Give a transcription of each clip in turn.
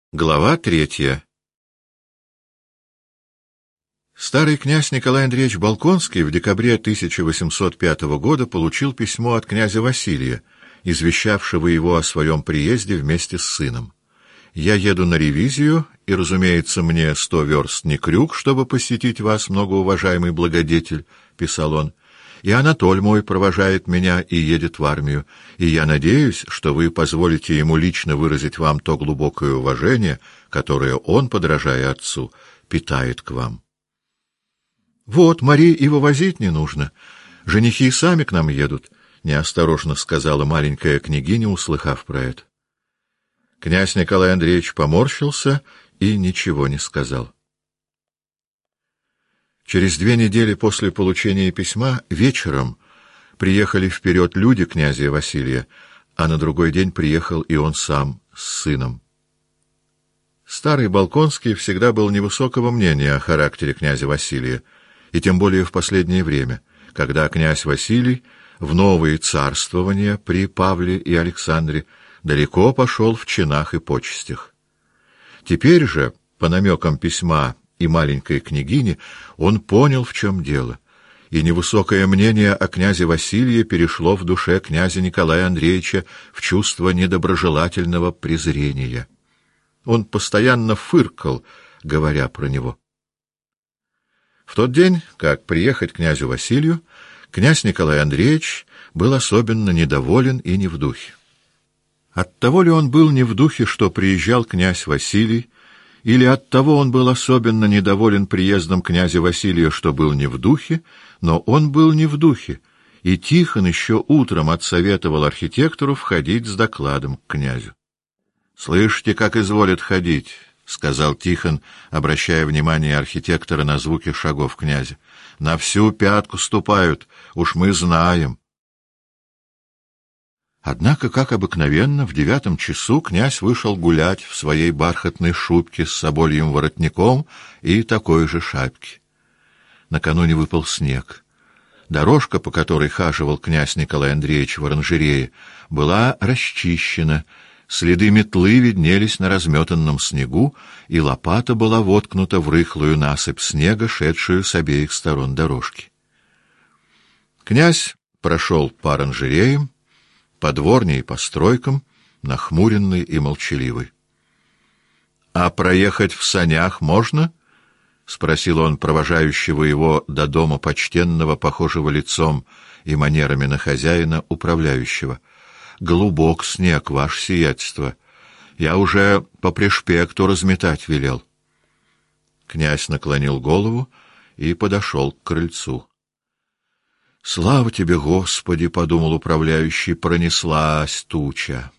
Глава 3. Старый князь Николай Андреевич Болконский в декабре 1805 года получил письмо от князя Василия, извещавшего его о своем приезде вместе с сыном. «Я еду на ревизию, и, разумеется, мне 100 верст не крюк, чтобы посетить вас, многоуважаемый благодетель», — писал он. «И Анатоль мой провожает меня и едет в армию, и я надеюсь, что вы позволите ему лично выразить вам то глубокое уважение, которое он, подражая отцу, питает к вам». «Вот, Марии и вывозить не нужно. Женихи и сами к нам едут», — неосторожно сказала маленькая княгиня, услыхав про это. Князь Николай Андреевич поморщился и ничего не сказал. Через 2 недели после получения письма вечером приехали вперед люди князя Василия, а на другой день приехал и он сам с сыном. Старый Болконский всегда был невысокого мнения о характере князя Василия, и тем более в последнее время, когда князь Василий в новые царствования при Павле и Александре далеко пошел в чинах и почестях. Теперь же, по намекам письма и маленькой княгини, он понял, в чем дело, и невысокое мнение о князе Василии перешло в душе князя Николая Андреевича в чувство недоброжелательного презрения. Он постоянно фыркал, говоря про него. В тот день, как приехать князю Василию, князь Николай Андреевич был особенно недоволен и не в духе. Оттого ли он был не в духе, что приезжал князь Василий, или оттого он был особенно недоволен приездом князя Василия, что был не в духе, но он был не в духе, и Тихон еще утром отсоветовал архитектору входить с докладом к князю. «Слышите, как изволит ходить», — сказал Тихон, обращая внимание архитектора на звуки шагов князя. «На всю пятку ступают, уж мы знаем». Однако, как обыкновенно, в 9 часу князь вышел гулять в своей бархатной шубке с собольем воротником и такой же шапке. Накануне выпал снег. Дорожка, по которой хаживал князь Николай Андреевич в оранжерее, была расчищена, следы метлы виднелись на разметанном снегу, и лопата была воткнута в рыхлую насыпь снега, шедшую с обеих сторон дорожки. Князь прошел по оранжереям, по дворне и по стройкам, нахмуренный и молчаливый. — А проехать в санях можно? — спросил он провожающего его до дома почтенного, похожего лицом и манерами на хозяина, управляющего. — Глубок снег, ваше сиятельство. Я уже по пришпекту разметать велел. Князь наклонил голову и подошел к крыльцу. — Слава тебе, Господи, — подумал управляющий, — пронеслась туча.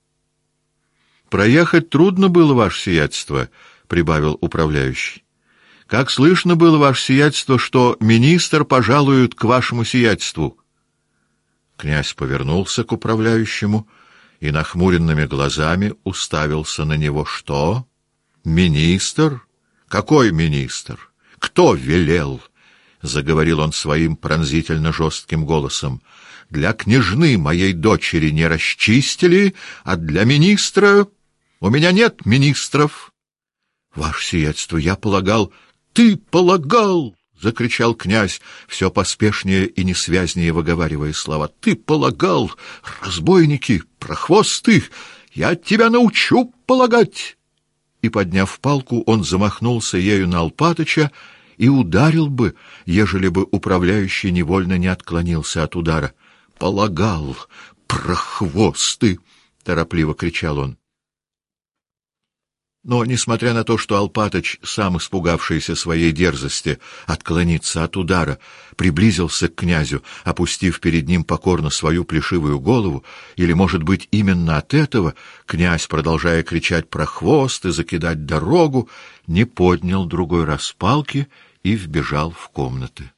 — Проехать трудно было, ваше сиятельство, — прибавил управляющий. — Как слышно было, ваше сиятельство, что министр пожалует к вашему сиятельству. Князь повернулся к управляющему и нахмуренными глазами уставился на него. — Что? Министр? Какой министр? Кто велел? — заговорил он своим пронзительно жестким голосом. — Для княжны моей дочери не расчистили, а для министра... У меня нет министров. — Ваше сиятельство, я полагал... — Ты полагал! — закричал князь, все поспешнее и несвязнее выговаривая слова. — Ты полагал! Разбойники, прохвосты! Я тебя научу полагать! И, подняв палку, он замахнулся ею на Алпатыча и ударил бы, ежели бы управляющий невольно не отклонился от удара. — Полагал, прохвосты! — торопливо кричал он. Но, несмотря на то, что Алпатыч, сам испугавшийся своей дерзости отклониться от удара, приблизился к князю, опустив перед ним покорно свою плешивую голову, или, может быть, именно от этого князь, продолжая кричать про хвост и закидать дорогу, не поднял другой раз палки и вбежал в комнаты.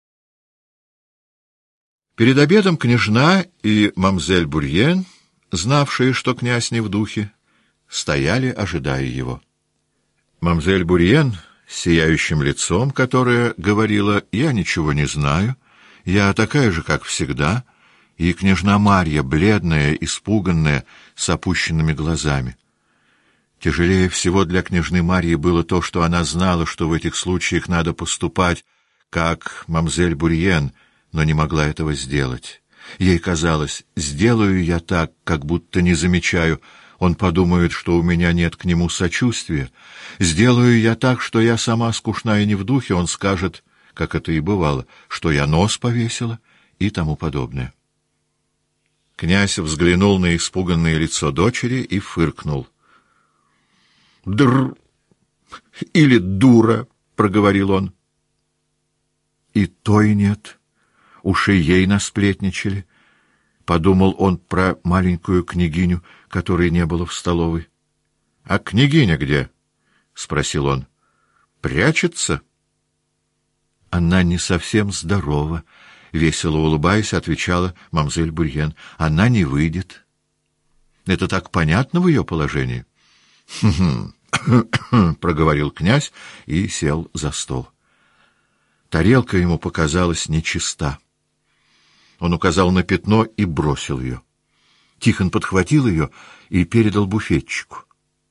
Перед обедом княжна и мамзель Бурьен, знавшие, что князь не в духе, стояли, ожидая его. Мамзель Бурьен с сияющим лицом, которая говорила: «Я ничего не знаю, я такая же, как всегда», и княжна Марья, бледная, испуганная, с опущенными глазами. Тяжелее всего для княжны Марьи было то, что она знала, что в этих случаях надо поступать, как мамзель Бурьен, но не могла этого сделать. Ей казалось, сделаю я так, как будто не замечаю, он подумает, что у меня нет к нему сочувствия. Сделаю я так, что я сама скучна и не в духе, он скажет, как это и бывало, что я нос повесила и тому подобное. Князь взглянул на испуганное лицо дочери и фыркнул. «Др... или дура», — проговорил он. «И той нет. Уж и ей насплетничали», — подумал он про маленькую княгиню, которой не было в столовой. «А княгиня где?» — спросил он. «Прячется?» «Она не совсем здорова», — весело улыбаясь, отвечала мамзель Бурьен. «Она не выйдет». «Это так понятно в ее положении?» «Хм-хм», — проговорил князь и сел за стол. Тарелка ему показалась нечиста. Он указал на пятно и бросил ее. Тихон подхватил ее и передал буфетчику.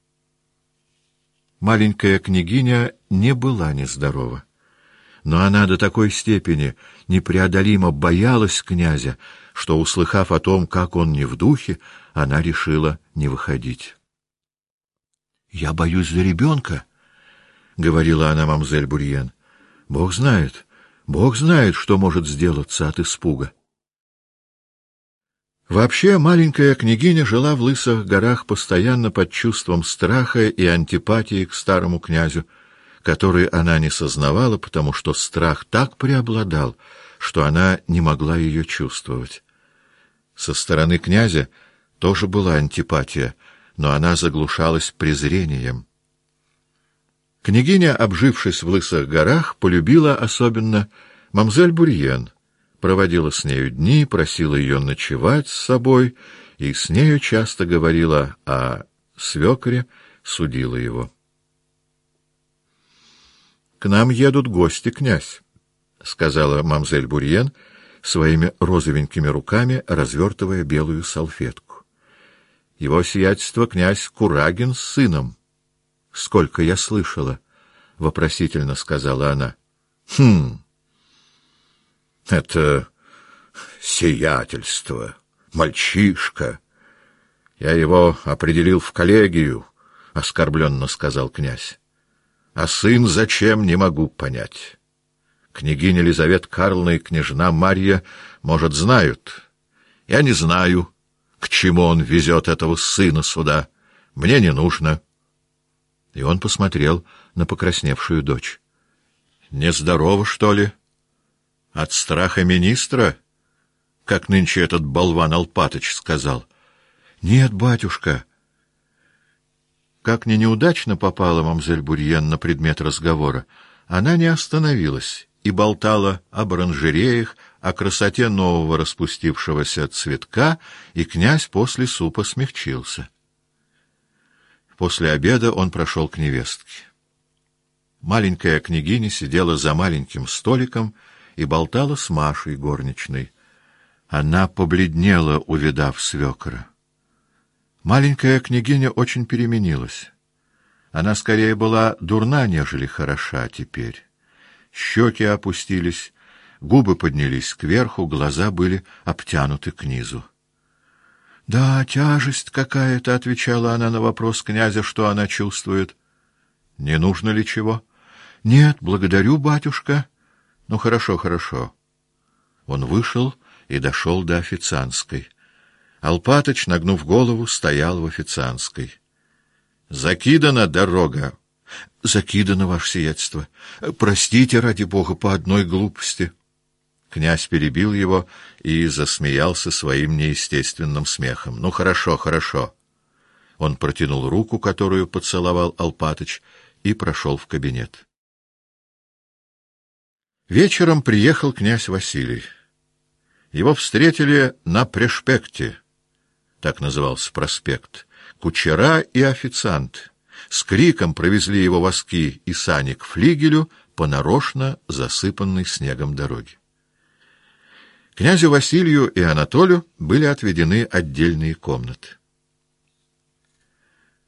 Маленькая княгиня не была нездорова, но она до такой степени непреодолимо боялась князя, что, услыхав о том, как он не в духе, она решила не выходить. «Я боюсь за ребенка», — говорила она мамзель Бурьен. Бог знает, что может сделаться от испуга». Вообще, маленькая княгиня жила в Лысых горах постоянно под чувством страха и антипатии к старому князю, который она не сознавала, потому что страх так преобладал, что она не могла ее чувствовать. Со стороны князя тоже была антипатия, но она заглушалась презрением. Княгиня, обжившись в Лысых горах, полюбила особенно мамзель Бурьен, проводила с нею дни, просила ее ночевать с собой и с нею часто говорила о свекре, судила его. «К нам едут гости, князь», — сказала мамзель Бурьен, своими розовенькими руками развертывая белую салфетку. «Его сиятельство князь Курагин с сыном». «Сколько я слышала», — вопросительно сказала она. «Хм... это сиятельство, мальчишка. Я его определил в коллегию», — оскорбленно сказал князь. «А сын зачем, не могу понять. Княгиня Лизавета Карловна и княжна Марья, может, знают. Я не знаю, к чему он везет этого сына сюда. Мне не нужно». И он посмотрел на покрасневшую дочь. «Нездорово, что ли? От страха министра, как нынче этот болван Алпатыч сказал?» «Нет, батюшка». Как ни неудачно попала мамзель Бурьен на предмет разговора, она не остановилась и болтала об оранжереях, о красоте нового распустившегося цветка, и князь после супа смягчился. После обеда он прошел к невестке. Маленькая княгиня сидела за маленьким столиком и болтала с Машей горничной. Она побледнела, увидав свекра. Маленькая княгиня очень переменилась. Она скорее была дурна, нежели хороша теперь. Щеки опустились, губы поднялись кверху, глаза были обтянуты к низу. «Да, тяжесть какая-то», — отвечала она на вопрос князя, что она чувствует. «Не нужно ли чего?» «Нет, благодарю, батюшка». «Ну, хорошо, хорошо». Он вышел и дошел до официантской. Алпатыч, нагнув голову, стоял в официантской. «Закидана дорога». «Закидана, ваше сиятельство. Простите, ради бога, по одной глупости». Князь перебил его и засмеялся своим неестественным смехом. «Ну, хорошо, хорошо». Он протянул руку, которую поцеловал Алпатыч, и прошел в кабинет. Вечером приехал князь Василий. Его встретили на Прешпекте, так назывался проспект, кучера и официант. С криком провезли его воски и сани к флигелю по нарочно засыпанной снегом дороге. Князю Василию и Анатолию были отведены отдельные комнаты.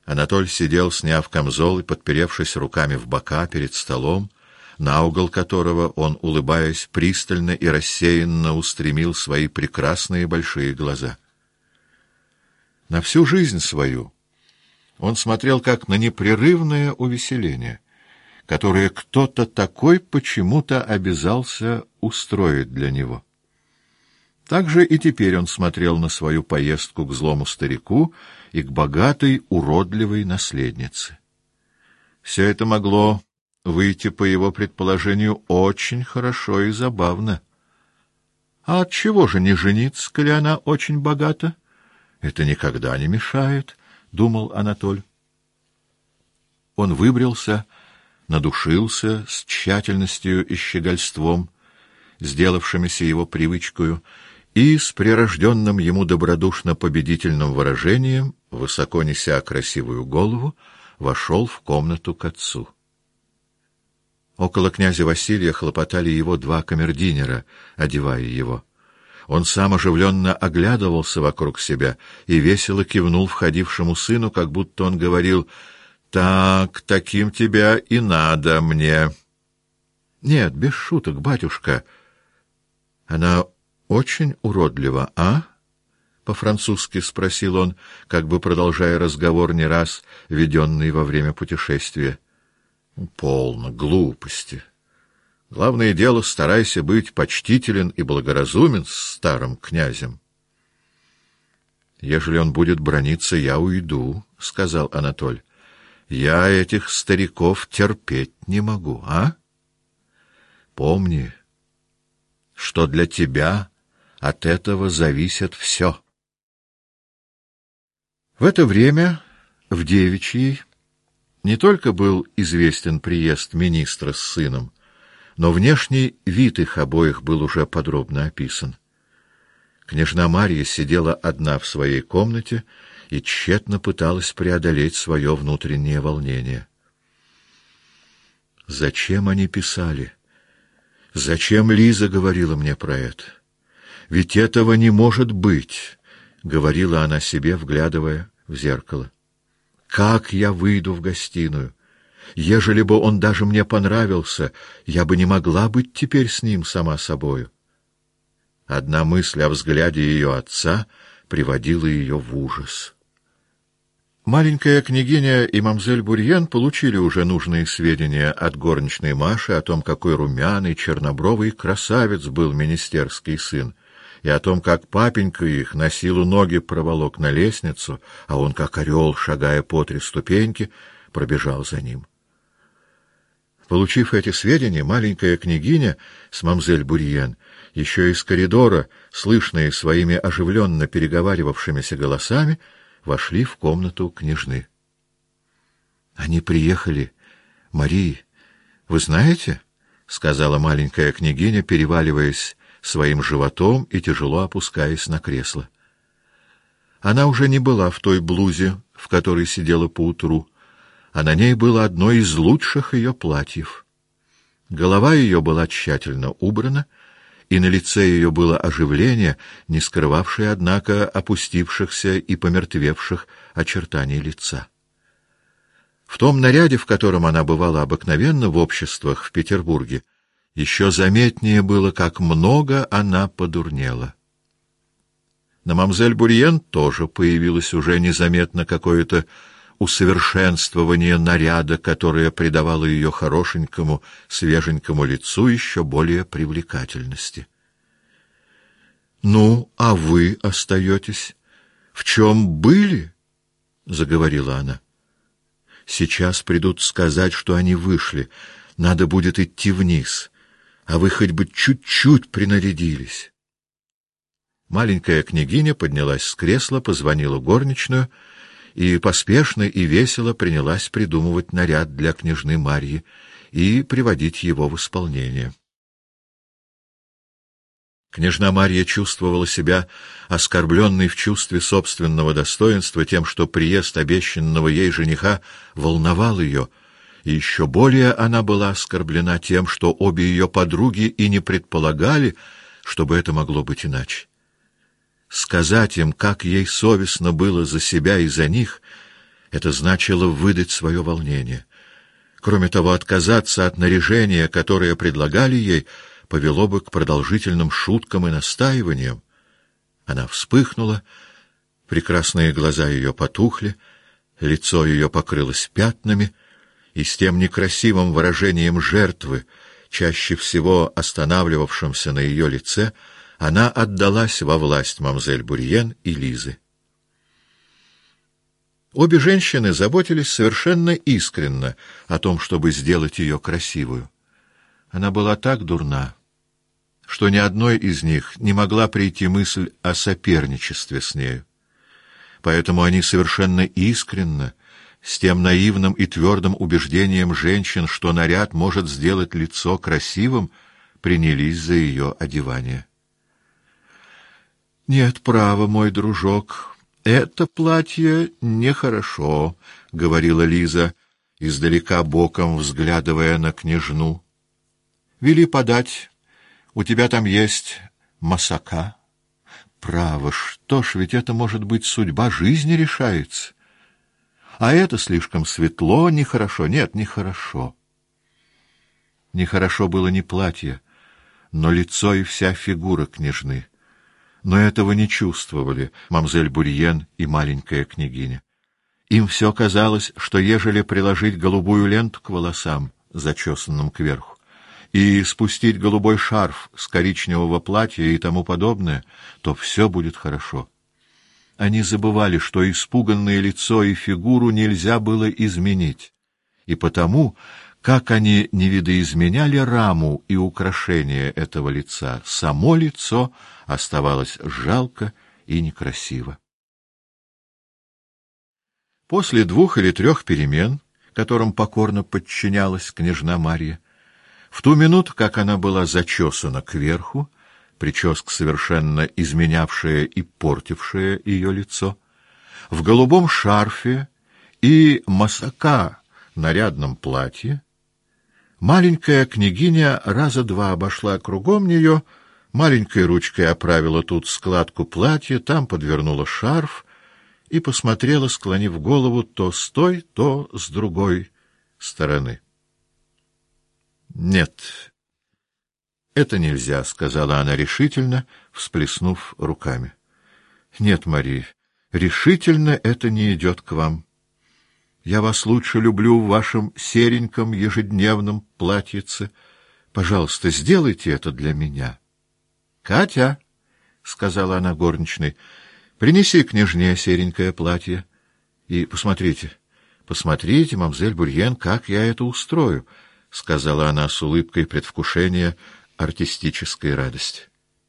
Анатоль сидел, сняв камзол и подперевшись руками в бока перед столом, на угол которого он, улыбаясь, пристально и рассеянно устремил свои прекрасные большие глаза. На всю жизнь свою он смотрел как на непрерывное увеселение, которое кто-то такой почему-то обязался устроить для него. Так же и теперь он смотрел на свою поездку к злому старику и к богатой, уродливой наследнице. Все это могло выйти, по его предположению, очень хорошо и забавно. А отчего же не жениться, коли она очень богата? Это никогда не мешает, — думал Анатоль. Он выбрился, надушился с тщательностью и щегольством, сделавшимися его привычкою, и с прирожденным ему добродушно-победительным выражением, высоко неся красивую голову, вошел в комнату к отцу. Около князя Василия хлопотали его два камердинера, одевая его. Он сам оживленно оглядывался вокруг себя и весело кивнул входившему сыну, как будто он говорил: «Так, таким тебя и надо мне». «Нет, без шуток, батюшка. Она очень уродлива, а?» — по-французски спросил он, как бы продолжая разговор, не раз веденный во время путешествия. «Полно глупости. Главное дело, старайся быть почтителен и благоразумен с старым князем». «Ежели он будет браниться, я уйду», — сказал Анатоль. «Я этих стариков терпеть не могу, а? Помни, что для тебя от этого зависит все». В это время в девичьей не только был известен приезд министра с сыном, но внешний вид их обоих был уже подробно описан. Княжна Марья сидела одна в своей комнате и тщетно пыталась преодолеть свое внутреннее волнение. Зачем они писали? Зачем Лиза говорила мне про это? Ведь этого не может быть, — говорила она себе, вглядывая в зеркало. Как я выйду в гостиную? Ежели бы он даже мне понравился, я бы не могла быть теперь с ним сама собою. Одна мысль о взгляде ее отца приводила ее в ужас. Маленькая княгиня и мамзель Бурьен получили уже нужные сведения от горничной Маши о том, какой румяный, чернобровый красавец был министерский сын, и о том, как папенька их на силу ноги проволок на лестницу, а он, как орел, шагая по 3 ступеньки, пробежал за ним. Получив эти сведения, маленькая княгиня с мамзель Бурьен еще из коридора, слышные своими оживленно переговаривавшимися голосами, вошли в комнату княжны. — Они приехали, Мария, вы знаете? — сказала маленькая княгиня, переваливаясь своим животом и тяжело опускаясь на кресло. Она уже не была в той блузе, в которой сидела поутру, а на ней было одно из лучших ее платьев. Голова ее была тщательно убрана, и на лице ее было оживление, не скрывавшее, однако, опустившихся и помертвевших очертаний лица. В том наряде, в котором она бывала обыкновенно в обществах в Петербурге, еще заметнее было, как много она подурнела. На мамзель Бурьен тоже появилось уже незаметно какое-то усовершенствование наряда, которое придавало ее хорошенькому, свеженькому лицу еще более привлекательности. — Ну, а вы остаетесь? В чем были? — заговорила она. — Сейчас придут сказать, что они вышли. Надо будет идти вниз. А вы хоть бы чуть-чуть принарядились. Маленькая княгиня поднялась с кресла, позвонила горничную и поспешно и весело принялась придумывать наряд для княжны Марьи и приводить его в исполнение. Княжна Марья чувствовала себя оскорбленной в чувстве собственного достоинства тем, что приезд обещанного ей жениха волновал ее, и еще более она была оскорблена тем, что обе ее подруги и не предполагали, чтобы это могло быть иначе. Сказать им, как ей совестно было за себя и за них, Это значило выдать свое волнение. Кроме того, отказаться от наряжения, которое предлагали ей, повело бы к продолжительным шуткам и настаиваниям. Она вспыхнула, прекрасные глаза ее потухли, лицо ее покрылось пятнами, и с тем некрасивым выражением жертвы, чаще всего останавливавшимся на ее лице, она отдалась во власть мамзель Бурьен и Лизы. Обе женщины заботились совершенно искренно о том, чтобы сделать ее красивую. Она была так дурна, что ни одной из них не могла прийти мысль о соперничестве с нею. Поэтому они совершенно искренно, с тем наивным и твердым убеждением женщин, что наряд может сделать лицо красивым, принялись за ее одевание. «Нет, право, мой дружок, это платье нехорошо», — говорила Лиза, издалека боком взглядывая на княжну. «Вели подать. У тебя там есть масака. Право, что ж, ведь это, может быть, судьба жизни решается. А это слишком светло, нехорошо. Нет, нехорошо». Нехорошо было не платье, но лицо и вся фигура княжны. Но этого не чувствовали мамзель Бурьен и маленькая княгиня. Им все казалось, что ежели приложить голубую ленту к волосам, зачесанным кверху, и спустить голубой шарф с коричневого платья и тому подобное, то все будет хорошо. Они забывали, что испуганное лицо и фигуру нельзя было изменить, и потому, как они не видоизменяли раму и украшения этого лица, само лицо оставалось жалко и некрасиво. После 2 или 3 перемен, которым покорно подчинялась княжна Марья, в ту минуту, как она была зачесана кверху, прическа совершенно изменявшая и портившая ее лицо, в голубом шарфе и масака нарядном платье, маленькая княгиня раза 2 обошла кругом нее, маленькой ручкой оправила тут складку платья, там подвернула шарф и посмотрела, склонив голову то с той, то с другой стороны. «Нет, это нельзя», — сказала она решительно, всплеснув руками. «Нет, Мария, решительно это не идет к вам. Я вас лучше люблю в вашем сереньком ежедневном платьице. Пожалуйста, сделайте это для меня». «Катя», — сказала она горничной, — «принеси княжне серенькое платье. И посмотрите, мамзель Бурьен, как я это устрою», — сказала она с улыбкой предвкушения артистической радости.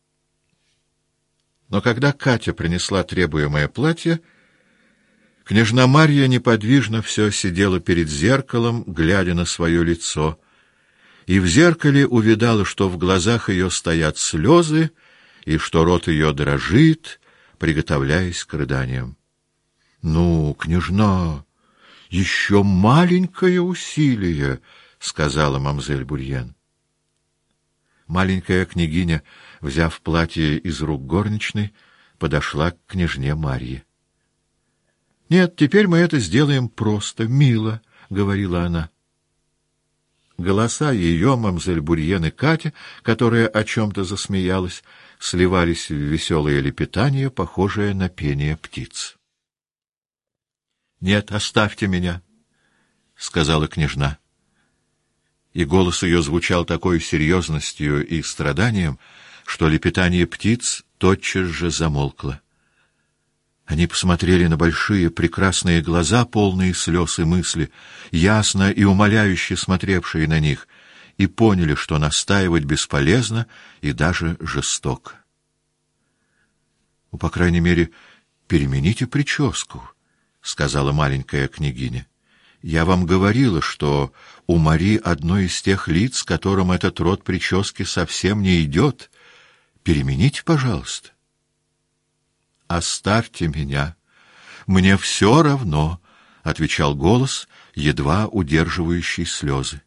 Но когда Катя принесла требуемое платье, княжна Марья неподвижно все сидела перед зеркалом, глядя на свое лицо, и в зеркале увидала, что в глазах ее стоят слезы и что рот ее дрожит, приготовляясь к рыданиям. «Ну, княжна, еще маленькое усилие», — сказала мамзель Бурьен. Маленькая княгиня, взяв платье из рук горничной, подошла к княжне Марье. «Нет, теперь мы это сделаем просто, мило», — говорила она. Голоса ее, мамзель Бурьен и Катя, которая о чем-то засмеялась, сливались в веселое лепетание, похожее на пение птиц. «Нет, оставьте меня», — сказала княжна. И голос ее звучал такой серьезностью и страданием, что лепетание птиц тотчас же замолкло. Они посмотрели на большие прекрасные глаза, полные слез и мысли, ясно и умоляюще смотревшие на них, и поняли, что настаивать бесполезно и даже жестоко. «Ну, по крайней мере, перемените прическу», — сказала маленькая княгиня. «Я вам говорила, что у Мари одно из тех лиц, которым этот род прически совсем не идет. Перемените, пожалуйста». «Оставьте меня. Мне все равно», — отвечал голос, едва удерживающий слезы.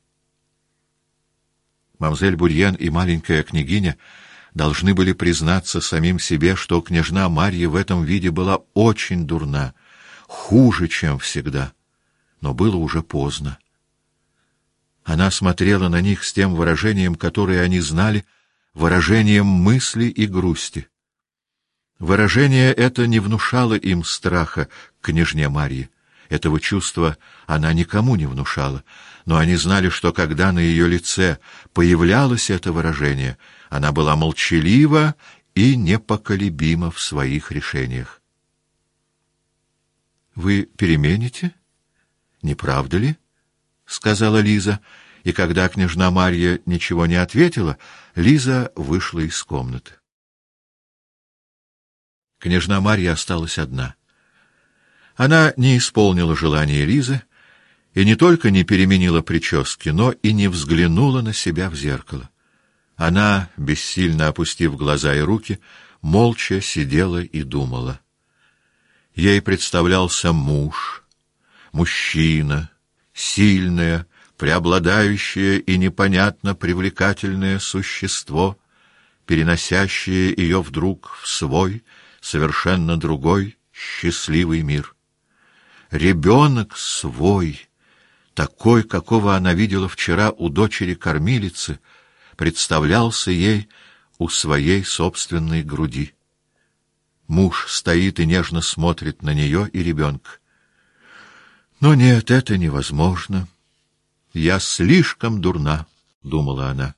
Мамзель Бурьен и маленькая княгиня должны были признаться самим себе, что княжна Марья в этом виде была очень дурна, хуже, чем всегда. Но было уже поздно. Она смотрела на них с тем выражением, которое они знали, выражением мысли и грусти. Выражение это не внушало им страха к княжне Марье. Этого чувства она никому не внушала, но они знали, что когда на ее лице появлялось это выражение, она была молчалива и непоколебима в своих решениях. «Вы перемените? Не правда ли?» — сказала Лиза, и когда княжна Марья ничего не ответила, Лиза вышла из комнаты. Княжна Марья осталась одна. Она не исполнила желания Лизы и не только не переменила прически, но и не взглянула на себя в зеркало. Она, бессильно опустив глаза и руки, молча сидела и думала. Ей представлялся муж, мужчина, сильное, преобладающее и непонятно привлекательное существо, переносящее ее вдруг в свой, совершенно другой, счастливый мир. Ребенок свой, такой, какого она видела вчера у дочери-кормилицы, представлялся ей у своей собственной груди. Муж стоит и нежно смотрит на нее и ребенка. Но нет, это невозможно. Я слишком дурна, — думала она.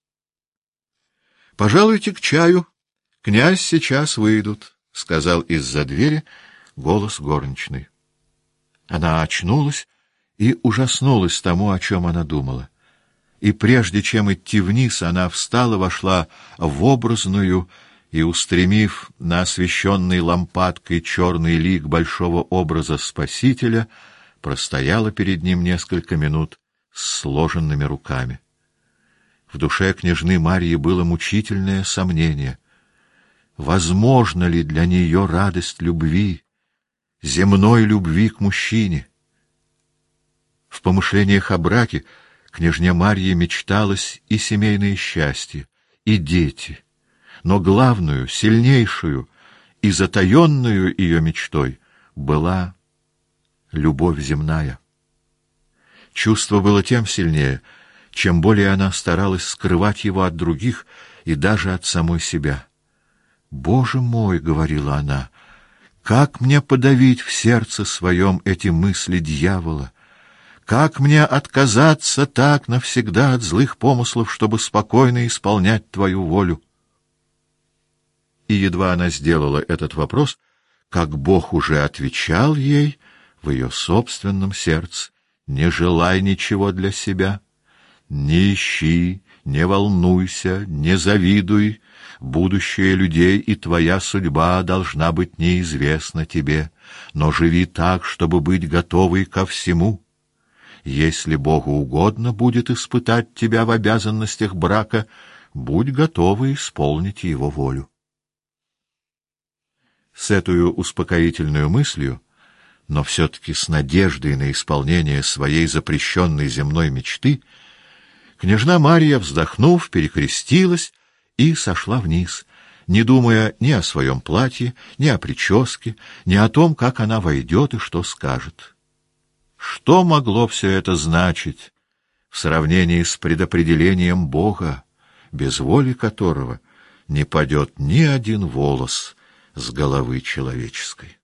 — Пожалуйте к чаю. Князь сейчас выйдут, — сказал из-за двери голос горничной. Она очнулась и ужаснулась тому, о чем она думала. И прежде чем идти вниз, она встала, вошла в образную и, устремив на освещенный лампадкой черный лик большого образа Спасителя, простояла перед ним несколько минут с сложенными руками. В душе княжны Марьи было мучительное сомнение. Возможно ли для нее радость любви, земной любви к мужчине? В помышлениях о браке княжне Марье мечталось и семейное счастье, и дети, но главную, сильнейшую и затаенную ее мечтой была любовь земная. Чувство было тем сильнее, чем более она старалась скрывать его от других и даже от самой себя. «Боже мой!» — говорила она, — «как мне подавить в сердце своем эти мысли дьявола? Как мне отказаться так навсегда от злых помыслов, чтобы спокойно исполнять твою волю?» И едва она сделала этот вопрос, как Бог уже отвечал ей в ее собственном сердце: «Не желай ничего для себя, не ищи, не волнуйся, не завидуй. Будущее людей и твоя судьба должна быть неизвестна тебе, но живи так, чтобы быть готовой ко всему. Если Богу угодно будет испытать тебя в обязанностях брака, будь готова исполнить его волю». С этой успокоительной мыслью, но все-таки с надеждой на исполнение своей запрещенной земной мечты, княжна Марья, вздохнув, перекрестилась и сошла вниз, не думая ни о своем платье, ни о прическе, ни о том, как она войдет и что скажет. Что могло все это значить в сравнении с предопределением Бога, без воли которого не падет ни один волос с головы человеческой?